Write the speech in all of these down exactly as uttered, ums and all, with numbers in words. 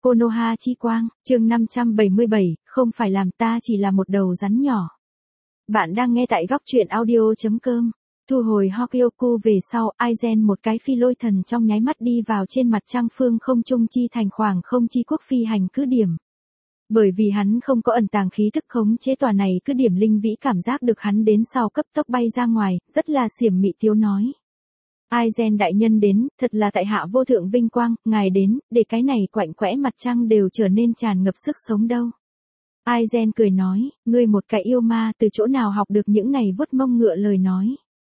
Konoha chi quang, chương năm trăm bảy mươi bảy, không phải làm ta chỉ là một đầu rắn nhỏ. Bạn đang nghe tại góc truyện audio.com. Thu hồi Hokyoku về sau, Aizen một cái phi lôi thần trong nháy mắt đi vào trên mặt trăng phương không trung chi thành khoảng không chi quốc phi hành cứ điểm. Bởi vì hắn không có ẩn tàng khí thức khống chế tòa này cứ điểm, Linh Vĩ cảm giác được hắn đến sau cấp tốc bay ra ngoài, rất là xiểm mị tiếu nói. Aizen đại nhân đến, thật là tại hạ vô thượng vinh quang, ngài đến, để cái này quạnh quẽ mặt trăng đều trở nên tràn ngập sức sống đâu. Aizen cười nói, ngươi một cái yêu ma từ chỗ nào học được những này vuốt mông ngựa lời nói.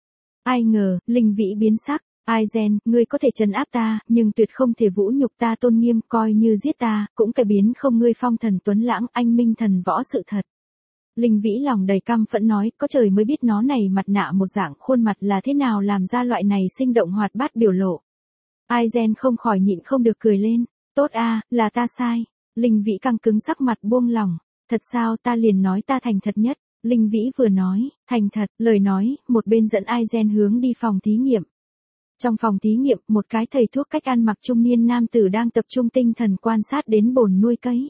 Ai ngờ, Linh Vĩ biến sắc, Aizen, ngươi có thể trấn áp ta, nhưng tuyệt không thể vũ nhục ta tôn nghiêm, coi như giết ta, cũng cải biến không ngươi phong thần tuấn lãng, anh minh thần võ sự thật. Linh Vĩ lòng đầy căm phẫn nói, có trời mới biết nó này mặt nạ một dạng khuôn mặt là thế nào làm ra loại này sinh động hoạt bát biểu lộ. Aizen không khỏi nhịn không được cười lên, tốt a, là ta sai. Linh Vĩ căng cứng sắc mặt buông lỏng, thật sao, ta liền nói ta thành thật nhất. Linh Vĩ vừa nói, thành thật, lời nói, một bên dẫn Aizen hướng đi phòng thí nghiệm. Trong phòng thí nghiệm, một cái thầy thuốc cách ăn mặc trung niên nam tử đang tập trung tinh thần quan sát đến bồn nuôi cấy.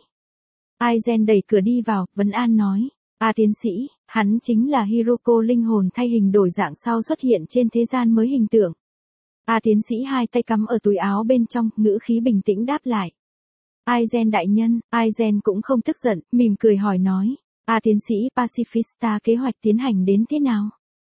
Aizen đẩy cửa đi vào, vấn an nói. A tiến sĩ, hắn chính là Hiroko linh hồn thay hình đổi dạng sau xuất hiện trên thế gian mới hình tượng. A tiến sĩ hai tay cắm ở túi áo bên trong, ngữ khí bình tĩnh đáp lại. Aizen đại nhân, Aizen cũng không tức giận, mỉm cười hỏi nói. A tiến sĩ, Pacifista kế hoạch tiến hành đến thế nào?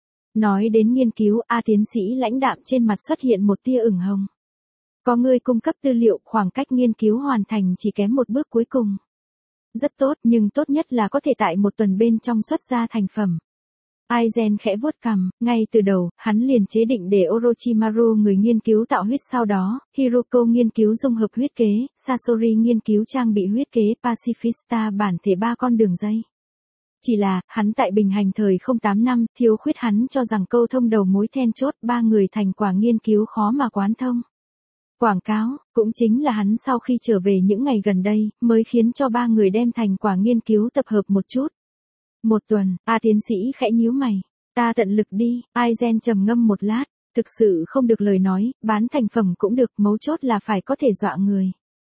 Nói đến nghiên cứu, A tiến sĩ lãnh đạm trên mặt xuất hiện một tia ửng hồng. Có người cung cấp tư liệu, khoảng cách nghiên cứu hoàn thành chỉ kém một bước cuối cùng. Rất tốt, nhưng tốt nhất là có thể tại một tuần bên trong xuất ra thành phẩm. Aizen khẽ vuốt cằm, ngay từ đầu, hắn liền chế định để Orochimaru người nghiên cứu tạo huyết, sau đó, Hiroko nghiên cứu dung hợp huyết kế, Sasori nghiên cứu trang bị huyết kế, Pacifista bản thể ba con đường dây. Chỉ là, hắn tại bình hành thời không tám năm, thiếu khuyết hắn cho rằng câu thông đầu mối then chốt, ba người thành quả nghiên cứu khó mà quán thông. Quảng cáo, cũng chính là hắn sau khi trở về những ngày gần đây, mới khiến cho ba người đem thành quả nghiên cứu tập hợp một chút. Một tuần, A tiến sĩ khẽ nhíu mày. Ta tận lực đi, Aizen trầm ngâm một lát, thực sự không được lời nói, bán thành phẩm cũng được, mấu chốt là phải có thể dọa người.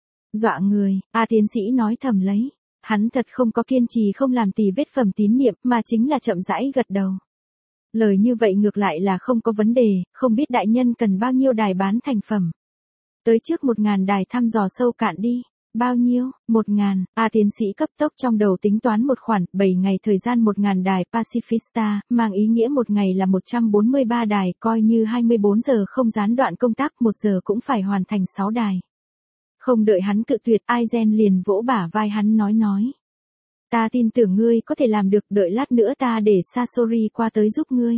Dọa người, A tiến sĩ nói thầm lấy. Hắn thật không có kiên trì không làm tì vết phẩm tín niệm, mà chính là chậm rãi gật đầu. Lời như vậy ngược lại là không có vấn đề, không biết đại nhân cần bao nhiêu đài bán thành phẩm. Tới trước một ngàn đài thăm dò sâu cạn đi. Bao nhiêu? Một ngàn. A tiến sĩ cấp tốc trong đầu tính toán một khoản, bảy ngày thời gian một ngàn đài Pacifista, mang ý nghĩa một ngày là một trăm bốn mươi ba đài, coi như hai mươi bốn giờ không gián đoạn công tác, một giờ cũng phải hoàn thành sáu đài. Không đợi hắn cự tuyệt, Aizen liền vỗ bả vai hắn nói nói. Ta tin tưởng ngươi có thể làm được, đợi lát nữa ta để Sasori qua tới giúp ngươi.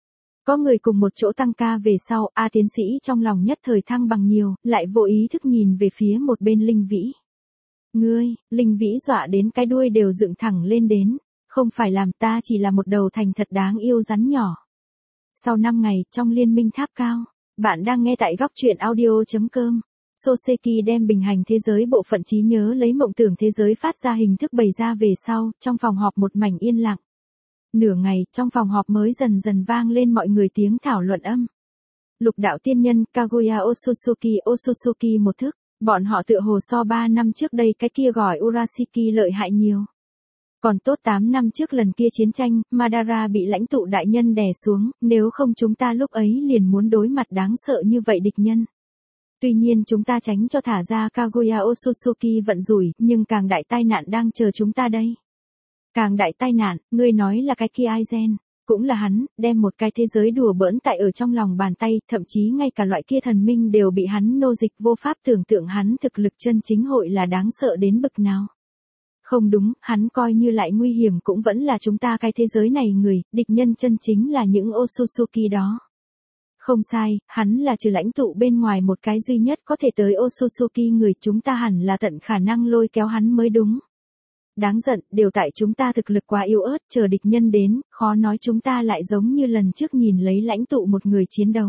Có người cùng một chỗ tăng ca về sau, A tiến sĩ trong lòng nhất thời thăng bằng nhiều, lại vô ý thức nhìn về phía một bên Linh Vĩ. Ngươi, Linh Vĩ dọa đến cái đuôi đều dựng thẳng lên đến, không phải làm, ta chỉ là một đầu thành thật đáng yêu rắn nhỏ. Sau năm ngày, trong liên minh tháp cao, bạn đang nghe tại góc truyện audio.com. Soseki đem bình hành thế giới bộ phận trí nhớ lấy mộng tưởng thế giới phát ra hình thức bày ra về sau, trong phòng họp một mảnh yên lặng. Nửa ngày, trong phòng họp mới dần dần vang lên mọi người tiếng thảo luận âm. Lục đạo tiên nhân, Kaguya Otsutsuki, Otsutsuki một thức, bọn họ tựa hồ so ba năm trước đây cái kia gọi Urashiki lợi hại nhiều. Còn tốt tám năm trước lần kia chiến tranh, Madara bị lãnh tụ đại nhân đè xuống, nếu không chúng ta lúc ấy liền muốn đối mặt đáng sợ như vậy địch nhân. Tuy nhiên chúng ta tránh cho thả ra Kaguya Otsutsuki vận rủi, nhưng càng đại tai nạn đang chờ chúng ta đây. Càng đại tai nạn, ngươi nói là cái kia Aizen, cũng là hắn, đem một cái thế giới đùa bỡn tại ở trong lòng bàn tay, thậm chí ngay cả loại kia thần minh đều bị hắn nô dịch, vô pháp tưởng tượng hắn thực lực chân chính hội là đáng sợ đến bực nào. Không đúng, hắn coi như lại nguy hiểm cũng vẫn là chúng ta cái thế giới này người, địch nhân chân chính là những Otsutsuki đó. Không sai, hắn là trừ lãnh tụ bên ngoài một cái duy nhất có thể tới Otsutsuki người, chúng ta hẳn là tận khả năng lôi kéo hắn mới đúng. Đáng giận, đều tại chúng ta thực lực quá yếu ớt, chờ địch nhân đến, khó nói chúng ta lại giống như lần trước nhìn lấy lãnh tụ một người chiến đấu.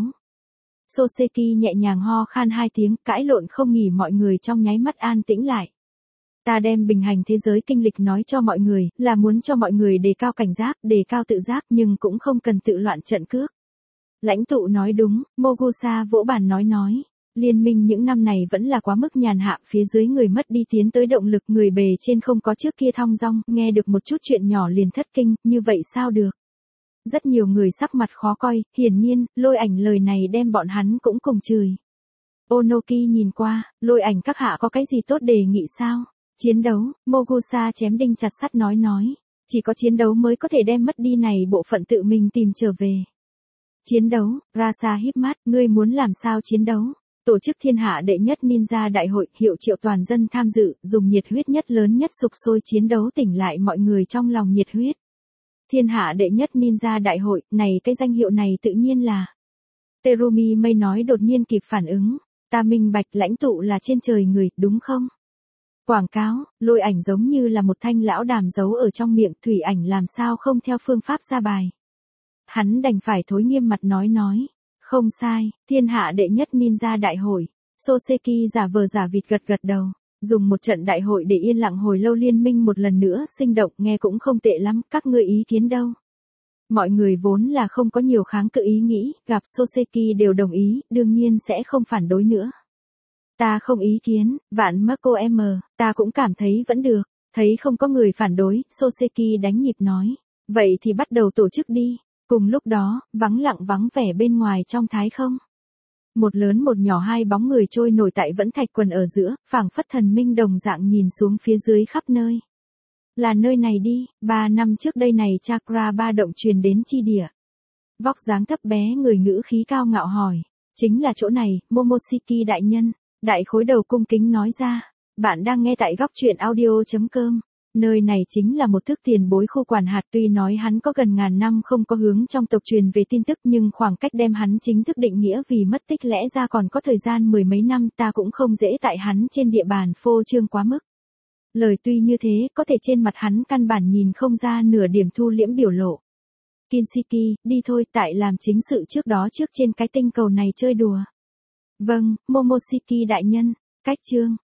Soseki nhẹ nhàng ho khan hai tiếng, cãi lộn không nghỉ, mọi người trong nháy mắt an tĩnh lại. Ta đem bình hành thế giới kinh lịch nói cho mọi người, là muốn cho mọi người đề cao cảnh giác, đề cao tự giác, nhưng cũng không cần tự loạn trận cước. Lãnh tụ nói đúng, Mogusa vỗ bàn nói nói. Liên minh những năm này vẫn là quá mức nhàn hạ, phía dưới người mất đi tiến tới động lực, người bề trên không có trước kia thong dong, nghe được một chút chuyện nhỏ liền thất kinh, như vậy sao được. Rất nhiều người sắc mặt khó coi, hiển nhiên, Lôi Ảnh lời này đem bọn hắn cũng cùng chửi. Onoki nhìn qua, Lôi Ảnh các hạ có cái gì tốt đề nghị sao? Chiến đấu, Mogusa chém đinh chặt sắt nói nói. Chỉ có chiến đấu mới có thể đem mất đi này bộ phận tự mình tìm trở về. Chiến đấu, Rasa híp mắt, ngươi muốn làm sao chiến đấu? Tổ chức thiên hạ đệ nhất ninja đại hội, hiệu triệu toàn dân tham dự, dùng nhiệt huyết nhất lớn nhất sục sôi chiến đấu tỉnh lại mọi người trong lòng nhiệt huyết. Thiên hạ đệ nhất ninja đại hội, này cái danh hiệu này tự nhiên là. Terumi Mây nói đột nhiên kịp phản ứng. Ta minh bạch lãnh tụ là trên trời người, đúng không? Quảng cáo, Lôi Ảnh giống như là một thanh lão đàm giấu ở trong miệng, Thủy Ảnh làm sao không theo phương pháp ra bài. Hắn đành phải thối nghiêm mặt nói nói. Không sai, thiên hạ đệ nhất ninja đại hội. Soseki giả vờ giả vịt gật gật đầu. Dùng một trận đại hội để yên lặng hồi lâu liên minh một lần nữa sinh động, nghe cũng không tệ lắm, các ngươi ý kiến đâu. Mọi người vốn là không có nhiều kháng cự ý nghĩ, gặp Soseki đều đồng ý, đương nhiên sẽ không phản đối nữa. Ta không ý kiến, vạn Marco M, ta cũng cảm thấy vẫn được, thấy không có người phản đối, Soseki đánh nhịp nói. Vậy thì bắt đầu tổ chức đi. Cùng lúc đó, vắng lặng vắng vẻ bên ngoài trong thái không. Một lớn một nhỏ hai bóng người trôi nổi tại vẫn thạch quần ở giữa, phảng phất thần minh đồng dạng nhìn xuống phía dưới khắp nơi. Là nơi này đi, ba năm trước đây này chakra ba động truyền đến chi địa. Vóc dáng thấp bé người ngữ khí cao ngạo hỏi. Chính là chỗ này, Momoshiki đại nhân. Đại khối đầu cung kính nói ra. Bạn đang nghe tại góc truyện audio chấm com. Nơi này chính là một thức tiền bối khu quản hạt, tuy nói hắn có gần ngàn năm không có hướng trong tộc truyền về tin tức, nhưng khoảng cách đem hắn chính thức định nghĩa vì mất tích lẽ ra còn có thời gian mười mấy năm, ta cũng không dễ tại hắn trên địa bàn phô trương quá mức. Lời tuy như thế, có thể trên mặt hắn căn bản nhìn không ra nửa điểm thu liễm biểu lộ. Kinshiki, đi thôi, tại làm chính sự trước đó trước trên cái tinh cầu này chơi đùa. Vâng, Momoshiki đại nhân, cách chương.